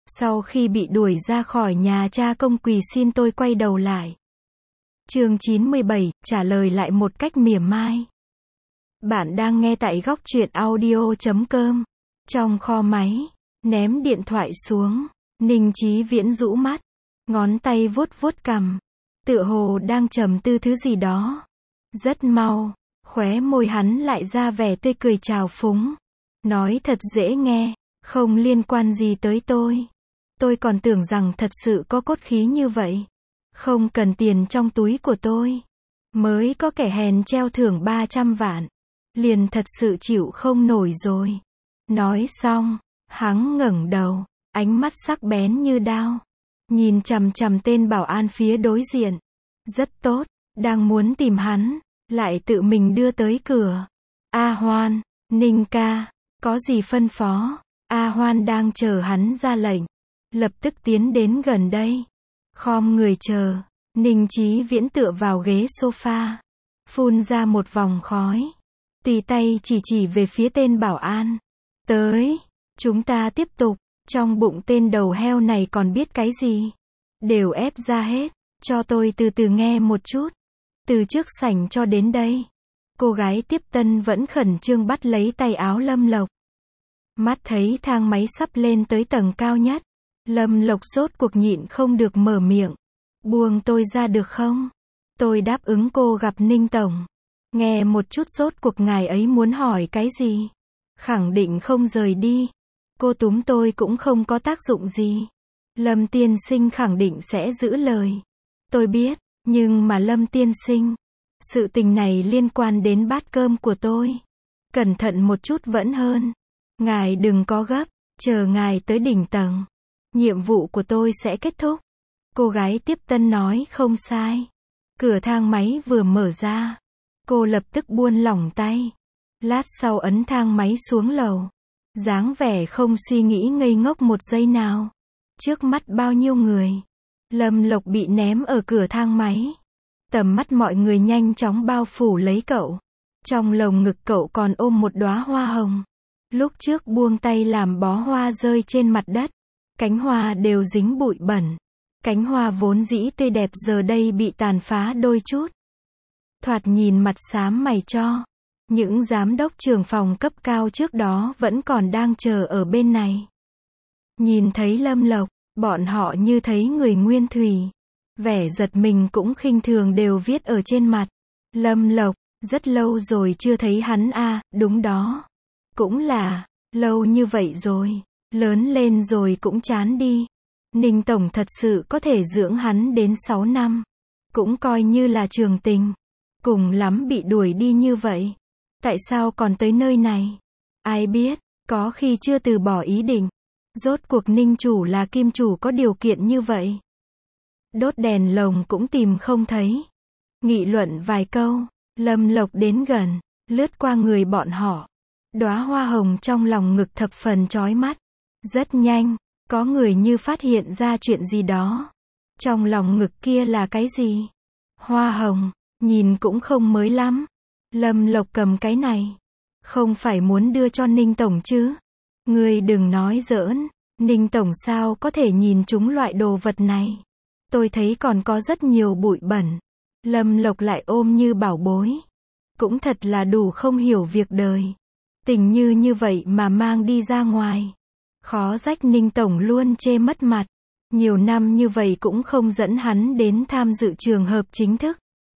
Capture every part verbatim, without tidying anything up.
Sau khi bị đuổi ra khỏi nhà, cha công quỳ xin tôi quay đầu lại. Chương chín mươi bảy, trả lời lại một cách mỉa mai. Bạn đang nghe tại góc truyện audio chấm com. Trong kho máy, ném điện thoại xuống, Ninh Chí Viễn rũ mắt, ngón tay vuốt vuốt cằm, tựa hồ đang trầm tư thứ gì đó. Rất mau, khóe môi hắn lại ra vẻ tươi cười trào phúng. Nói thật dễ nghe, không liên quan gì tới tôi. Tôi còn tưởng rằng thật sự có cốt khí như vậy. Không cần tiền trong túi của tôi. Mới có kẻ hèn treo thưởng ba trăm vạn. Liền thật sự chịu không nổi rồi. Nói xong, hắn ngẩng đầu, ánh mắt sắc bén như đao. Nhìn chằm chằm tên bảo an phía đối diện. Rất tốt, đang muốn tìm hắn, lại tự mình đưa tới cửa. A Hoan, Ninh ca, có gì phân phó? A Hoan đang chờ hắn ra lệnh. Lập tức tiến đến gần đây. Khom người chờ. Ninh Chí Viễn tựa vào ghế sofa. Phun ra một vòng khói. Tùy tay chỉ chỉ về phía tên bảo an. Tới. Chúng ta tiếp tục. Trong bụng tên đầu heo này còn biết cái gì? Đều ép ra hết. Cho tôi từ từ nghe một chút. Từ trước sảnh cho đến đây. Cô gái tiếp tân vẫn khẩn trương bắt lấy tay áo Lâm Lộc. Mắt thấy thang máy sắp lên tới tầng cao nhất. Lâm Lộc rốt cuộc nhịn không được mở miệng. Buông tôi ra được không? Tôi đáp ứng cô gặp Ninh tổng. Nghe một chút rốt cuộc ngài ấy muốn hỏi cái gì? Khẳng định không rời đi. Cô túm tôi cũng không có tác dụng gì. Lâm tiên sinh khẳng định sẽ giữ lời. Tôi biết, nhưng mà Lâm tiên sinh, sự tình này liên quan đến bát cơm của tôi. Cẩn thận một chút vẫn hơn. Ngài đừng có gấp, chờ ngài tới đỉnh tầng. Nhiệm vụ của tôi sẽ kết thúc. Cô gái tiếp tân nói không sai. Cửa thang máy vừa mở ra. Cô lập tức buông lỏng tay. Lát sau ấn thang máy xuống lầu. Dáng vẻ không suy nghĩ ngây ngốc một giây nào. Trước mắt bao nhiêu người. Lâm Lộc bị ném ở cửa thang máy. Tầm mắt mọi người nhanh chóng bao phủ lấy cậu. Trong lồng ngực cậu còn ôm một đóa hoa hồng. Lúc trước buông tay làm bó hoa rơi trên mặt đất. Cánh hoa đều dính bụi bẩn. Cánh hoa vốn dĩ tươi đẹp giờ đây bị tàn phá đôi chút. Thoạt nhìn mặt xám mày cho. Những giám đốc trưởng phòng cấp cao trước đó vẫn còn đang chờ ở bên này. Nhìn thấy Lâm Lộc, bọn họ như thấy người nguyên thủy. Vẻ giật mình cũng khinh thường đều viết ở trên mặt. Lâm Lộc, rất lâu rồi chưa thấy hắn à, đúng đó. Cũng là, lâu như vậy rồi. Lớn lên rồi cũng chán đi. Ninh tổng thật sự có thể dưỡng hắn đến sáu năm. Cũng coi như là trường tình. Cùng lắm bị đuổi đi như vậy. Tại sao còn tới nơi này? Ai biết, có khi chưa từ bỏ ý định. Rốt cuộc Ninh chủ là kim chủ có điều kiện như vậy. Đốt đèn lồng cũng tìm không thấy. Nghị luận vài câu, Lâm Lộc đến gần, lướt qua người bọn họ. Đóa hoa hồng trong lòng ngực thập phần chói mắt. Rất nhanh, có người như phát hiện ra chuyện gì đó. Trong lòng ngực kia là cái gì? Hoa hồng, nhìn cũng không mới lắm. Lâm Lộc cầm cái này. Không phải muốn đưa cho Ninh tổng chứ? Ngươi đừng nói giỡn. Ninh tổng sao có thể nhìn trúng loại đồ vật này? Tôi thấy còn có rất nhiều bụi bẩn. Lâm Lộc lại ôm như bảo bối. Cũng thật là đủ không hiểu việc đời. Tình như như vậy mà mang đi ra ngoài. Khó trách Ninh tổng luôn chê mất mặt. Nhiều năm như vậy cũng không dẫn hắn đến tham dự trường hợp chính thức.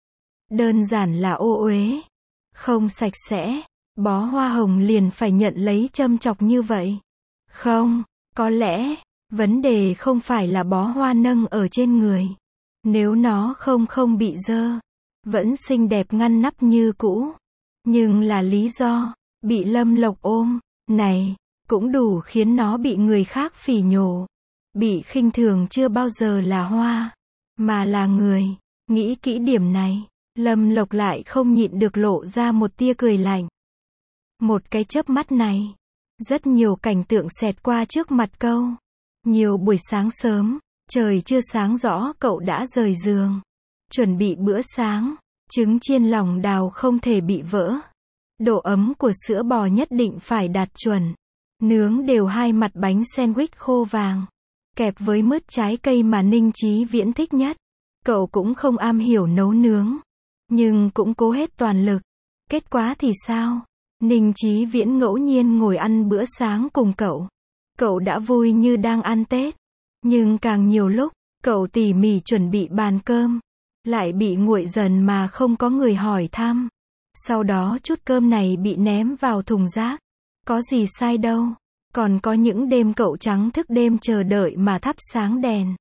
Đơn giản là ô uế. Không sạch sẽ. Bó hoa hồng liền phải nhận lấy châm chọc như vậy. Không, có lẽ, vấn đề không phải là bó hoa nâng ở trên người. Nếu nó không không bị dơ, vẫn xinh đẹp ngăn nắp như cũ. Nhưng là lý do, bị Lâm Lộc ôm, này, cũng đủ khiến nó bị người khác phỉ nhổ. Bị khinh thường chưa bao giờ là hoa, mà là người. Nghĩ kỹ điểm này, Lâm Lộc lại không nhịn được lộ ra một tia cười lạnh. Một cái chớp mắt này, rất nhiều cảnh tượng xẹt qua trước mặt câu. Nhiều buổi sáng sớm, trời chưa sáng rõ cậu đã rời giường. Chuẩn bị bữa sáng, trứng chiên lòng đào không thể bị vỡ. Độ ấm của sữa bò nhất định phải đạt chuẩn. Nướng đều hai mặt bánh sandwich khô vàng. kẹp với mứt trái cây mà Ninh Chí Viễn thích nhất. Cậu cũng không am hiểu nấu nướng, nhưng cũng cố hết toàn lực. Kết quả thì sao? Ninh Chí Viễn ngẫu nhiên ngồi ăn bữa sáng cùng cậu. Cậu đã vui như đang ăn Tết. Nhưng càng nhiều lúc, cậu tỉ mỉ chuẩn bị bàn cơm, lại bị nguội dần mà không có người hỏi thăm. Sau đó chút cơm này bị ném vào thùng rác. Có gì sai đâu. Còn có những đêm cậu trắng thức đêm chờ đợi mà thắp sáng đèn.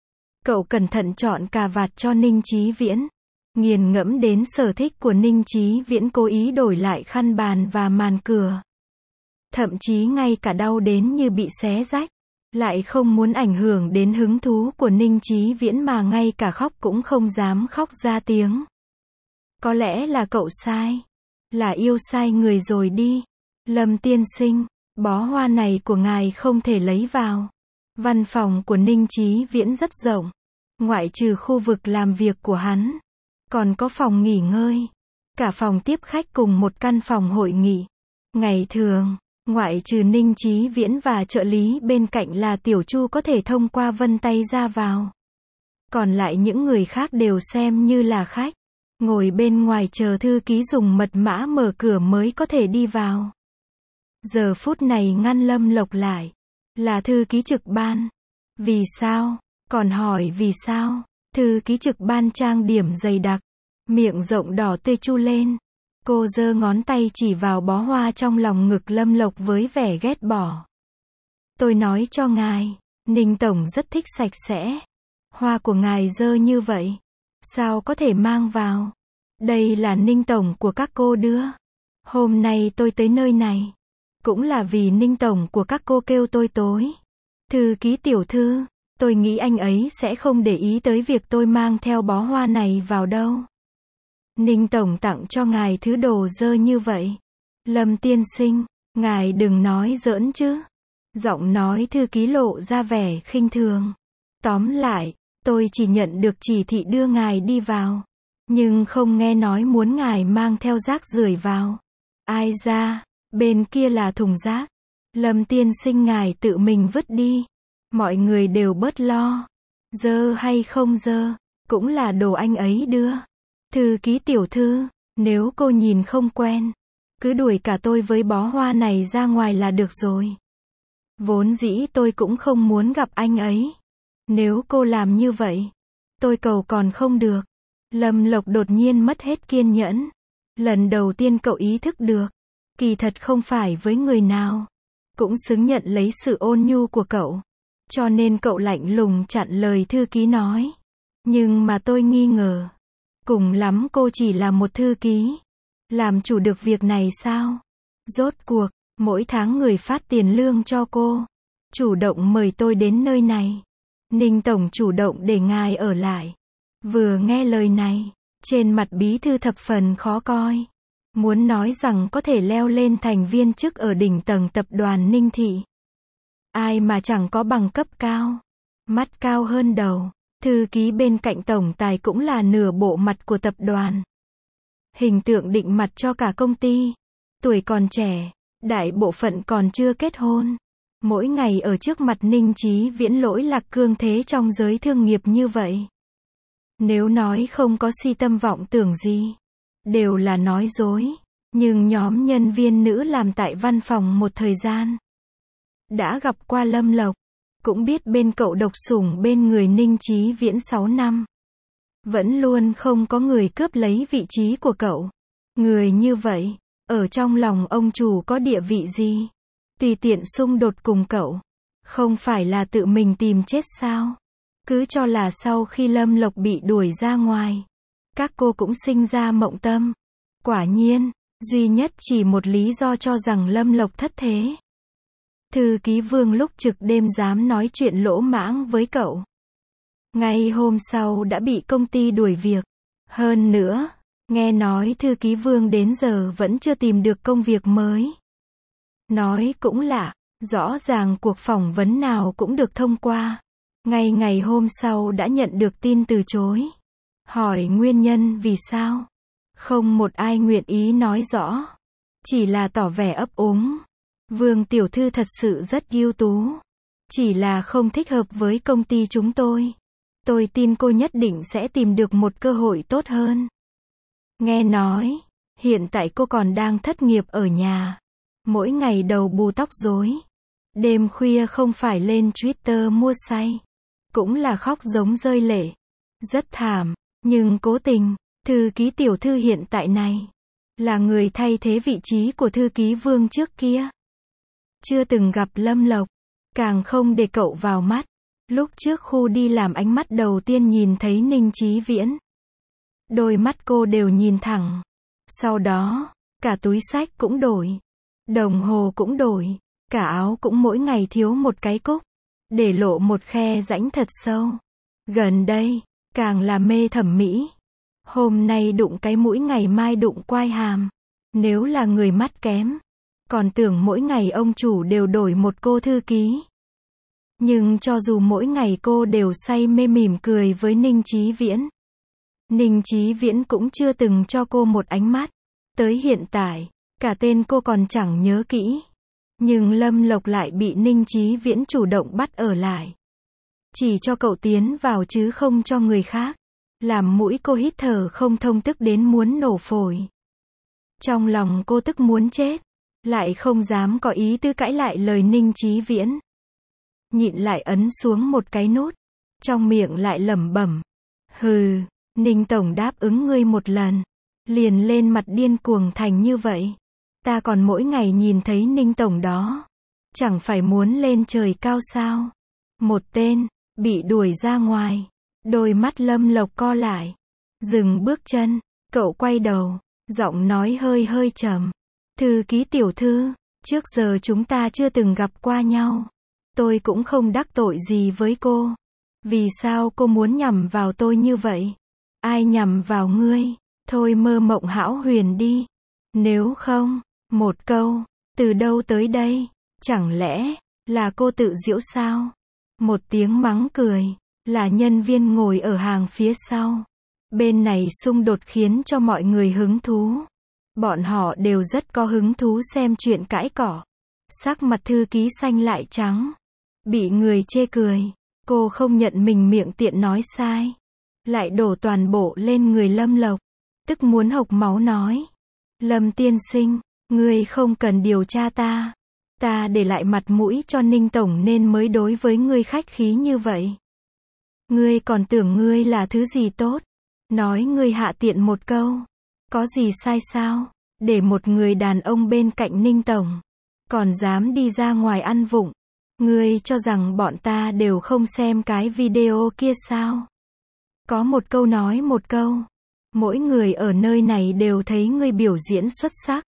Cậu cẩn thận chọn cà vạt cho Ninh Chí Viễn. Nghiền ngẫm đến sở thích của Ninh Chí Viễn, cố ý đổi lại khăn bàn và màn cửa. Thậm chí ngay cả đau đến như bị xé rách. Lại không muốn ảnh hưởng đến hứng thú của Ninh Chí Viễn mà ngay cả khóc cũng không dám khóc ra tiếng. Có lẽ là cậu sai. Là yêu sai người rồi đi. Lâm tiên sinh, bó hoa này của ngài không thể lấy vào. Văn phòng của Ninh Chí Viễn rất rộng. Ngoại trừ khu vực làm việc của hắn, còn có phòng nghỉ ngơi, cả phòng tiếp khách cùng một căn phòng hội nghị. Ngày thường, ngoại trừ Ninh Chí Viễn và trợ lý bên cạnh là Tiểu Chu có thể thông qua vân tay ra vào. Còn lại những người khác đều xem như là khách, ngồi bên ngoài chờ thư ký dùng mật mã mở cửa mới có thể đi vào. Giờ phút này ngăn Lâm Lộc lại, là thư ký trực ban. Vì sao? Còn hỏi vì sao? Thư ký trực ban trang điểm dày đặc, miệng rộng đỏ tươi chu lên. Cô giơ ngón tay chỉ vào bó hoa trong lòng ngực Lâm Lộc với vẻ ghét bỏ. Tôi nói cho ngài, Ninh Tổng rất thích sạch sẽ. Hoa của ngài dơ như vậy, sao có thể mang vào? Đây là Ninh Tổng của các cô đưa. Hôm nay tôi tới nơi này, cũng là vì Ninh Tổng của các cô kêu tôi tối. Thư ký tiểu thư, tôi nghĩ anh ấy sẽ không để ý tới việc tôi mang theo bó hoa này vào đâu. Ninh Tổng tặng cho ngài thứ đồ dơ như vậy. Lâm tiên sinh, ngài đừng nói giỡn chứ. Giọng nói thư ký lộ ra vẻ khinh thường. Tóm lại, tôi chỉ nhận được chỉ thị đưa ngài đi vào, nhưng không nghe nói muốn ngài mang theo rác rưởi vào. Ai ra, bên kia là thùng rác. Lâm tiên sinh ngài tự mình vứt đi. Mọi người đều bớt lo. Dơ hay không dơ, cũng là đồ anh ấy đưa. Thư ký tiểu thư, nếu cô nhìn không quen, cứ đuổi cả tôi với bó hoa này ra ngoài là được rồi. Vốn dĩ tôi cũng không muốn gặp anh ấy. Nếu cô làm như vậy, tôi cầu còn không được. Lâm Lộc đột nhiên mất hết kiên nhẫn. Lần đầu tiên cậu ý thức được, kỳ thật không phải với người nào cũng xứng nhận lấy sự ôn nhu của cậu. Cho nên cậu lạnh lùng chặn lời thư ký nói. Nhưng mà tôi nghi ngờ, cùng lắm cô chỉ là một thư ký, làm chủ được việc này sao? Rốt cuộc, mỗi tháng người phát tiền lương cho cô, chủ động mời tôi đến nơi này. Ninh Tổng chủ động để ngài ở lại. Vừa nghe lời này, trên mặt bí thư thập phần khó coi. Muốn nói rằng có thể leo lên thành viên chức ở đỉnh tầng tập đoàn Ninh Thị. Ai mà chẳng có bằng cấp cao, mắt cao hơn đầu. Thư ký bên cạnh tổng tài cũng là nửa bộ mặt của tập đoàn. Hình tượng định mặt cho cả công ty. Tuổi còn trẻ, đại bộ phận còn chưa kết hôn. Mỗi ngày ở trước mặt Ninh Chí Viễn lỗi lạc cương thế trong giới thương nghiệp như vậy. Nếu nói không có si tâm vọng tưởng gì, đều là nói dối. Nhưng nhóm nhân viên nữ làm tại văn phòng một thời gian, đã gặp qua Lâm Lộc, cũng biết bên cậu độc sủng bên người Ninh Chí Viễn sáu năm. Vẫn luôn không có người cướp lấy vị trí của cậu. Người như vậy, ở trong lòng ông chủ có địa vị gì? Tùy tiện xung đột cùng cậu, không phải là tự mình tìm chết sao? Cứ cho là sau khi Lâm Lộc bị đuổi ra ngoài, các cô cũng sinh ra mộng tâm. Quả nhiên, duy nhất chỉ một lý do cho rằng Lâm Lộc thất thế. Thư ký Vương lúc trực đêm dám nói chuyện lỗ mãng với cậu. Ngay hôm sau đã bị công ty đuổi việc. Hơn nữa, nghe nói thư ký Vương đến giờ vẫn chưa tìm được công việc mới. Nói cũng lạ, rõ ràng cuộc phỏng vấn nào cũng được thông qua. Ngay ngày hôm sau đã nhận được tin từ chối. Hỏi nguyên nhân vì sao? Không một ai nguyện ý nói rõ. Chỉ là tỏ vẻ ấp úng. Vương tiểu thư thật sự rất ưu tú. Chỉ là không thích hợp với công ty chúng tôi. Tôi tin cô nhất định sẽ tìm được một cơ hội tốt hơn. Nghe nói, hiện tại cô còn đang thất nghiệp ở nhà. Mỗi ngày đầu bù tóc rối. Đêm khuya không phải lên Twitter mua say. Cũng là khóc giống rơi lệ. Rất thảm, nhưng cố tình, thư ký tiểu thư hiện tại này là người thay thế vị trí của thư ký Vương trước kia. Chưa từng gặp Lâm Lộc, càng không để cậu vào mắt. Lúc trước khu đi làm ánh mắt đầu tiên nhìn thấy Ninh Chí Viễn. Đôi mắt cô đều nhìn thẳng. Sau đó, cả túi xách cũng đổi. Đồng hồ cũng đổi. Cả áo cũng mỗi ngày thiếu một cái cúc. Để lộ một khe rãnh thật sâu. Gần đây, càng là mê thẩm mỹ. Hôm nay đụng cái mũi ngày mai đụng quai hàm. Nếu là người mắt kém, còn tưởng mỗi ngày ông chủ đều đổi một cô thư ký. Nhưng cho dù mỗi ngày cô đều say mê mỉm cười với Ninh Chí Viễn, Ninh Chí Viễn cũng chưa từng cho cô một ánh mắt. Tới hiện tại, cả tên cô còn chẳng nhớ kỹ. Nhưng Lâm Lộc lại bị Ninh Chí Viễn chủ động bắt ở lại. Chỉ cho cậu tiến vào chứ không cho người khác. Làm mũi cô hít thở không thông tức đến muốn nổ phổi. Trong lòng cô tức muốn chết. Lại không dám có ý tư cãi lại lời Ninh Chí Viễn. Nhịn lại ấn xuống một cái nút. Trong miệng lại lẩm bẩm. Hừ, Ninh Tổng đáp ứng ngươi một lần. Liền lên mặt điên cuồng thành như vậy. Ta còn mỗi ngày nhìn thấy Ninh Tổng đó. Chẳng phải muốn lên trời cao sao. Một tên, bị đuổi ra ngoài. Đôi mắt Lâm Lộc co lại. Dừng bước chân, cậu quay đầu. Giọng nói hơi hơi trầm. Thư ký tiểu thư, trước giờ chúng ta chưa từng gặp qua nhau. Tôi cũng không đắc tội gì với cô. Vì sao cô muốn nhằm vào tôi như vậy? Ai nhằm vào ngươi? Thôi mơ mộng hão huyền đi. Nếu không, một câu, từ đâu tới đây? Chẳng lẽ, là cô tự giễu sao? Một tiếng mắng cười, là nhân viên ngồi ở hàng phía sau. Bên này xung đột khiến cho mọi người hứng thú. Bọn họ đều rất có hứng thú xem chuyện cãi cỏ. Sắc mặt thư ký xanh lại trắng. Bị người chê cười. Cô không nhận mình miệng tiện nói sai. Lại đổ toàn bộ lên người Lâm Lộc. Tức muốn hộc máu nói. Lâm tiên sinh, ngươi không cần điều tra ta. Ta để lại mặt mũi cho Ninh Tổng nên mới đối với ngươi khách khí như vậy. Ngươi còn tưởng ngươi là thứ gì tốt. Nói ngươi hạ tiện một câu. Có gì sai sao? Để một người đàn ông bên cạnh Ninh Tổng. Còn dám đi ra ngoài ăn vụng. Ngươi cho rằng bọn ta đều không xem cái video kia sao? Có một câu nói một câu. Mỗi người ở nơi này đều thấy ngươi biểu diễn xuất sắc.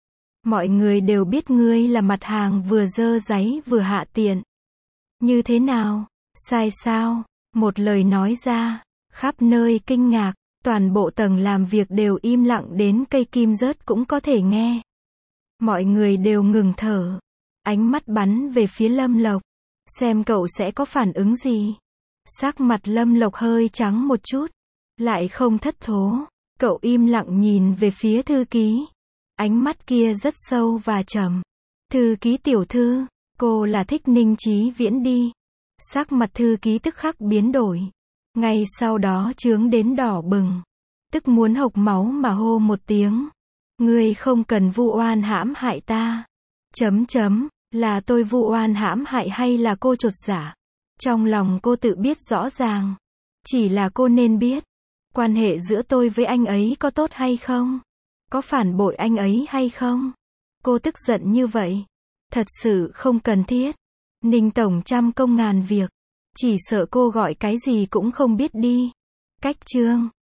Mọi người đều biết ngươi là mặt hàng vừa dơ dáy vừa hạ tiện. Như thế nào? Sai sao? Một lời nói ra, khắp nơi kinh ngạc, toàn bộ tầng làm việc đều im lặng đến cây kim rớt cũng có thể nghe. Mọi người đều ngừng thở, ánh mắt bắn về phía Lâm Lộc, xem cậu sẽ có phản ứng gì. Sắc mặt Lâm Lộc hơi trắng một chút, lại không thất thố, cậu im lặng nhìn về phía thư ký. Ánh mắt kia rất sâu và trầm. Thư ký tiểu thư, cô là thích Ninh Chí Viễn đi. Sắc mặt thư ký tức khắc biến đổi. Ngay sau đó chướng đến đỏ bừng. Tức muốn hộc máu mà hô một tiếng. Ngươi không cần vu oan hãm hại ta. Chấm chấm, là tôi vu oan hãm hại hay là cô chột dạ? Trong lòng cô tự biết rõ ràng. Chỉ là cô nên biết. Quan hệ giữa tôi với anh ấy có tốt hay không? Có phản bội anh ấy hay không? Cô tức giận như vậy. Thật sự không cần thiết. Ninh Tổng trăm công ngàn việc. Chỉ sợ cô gọi cái gì cũng không biết đi. Cách chương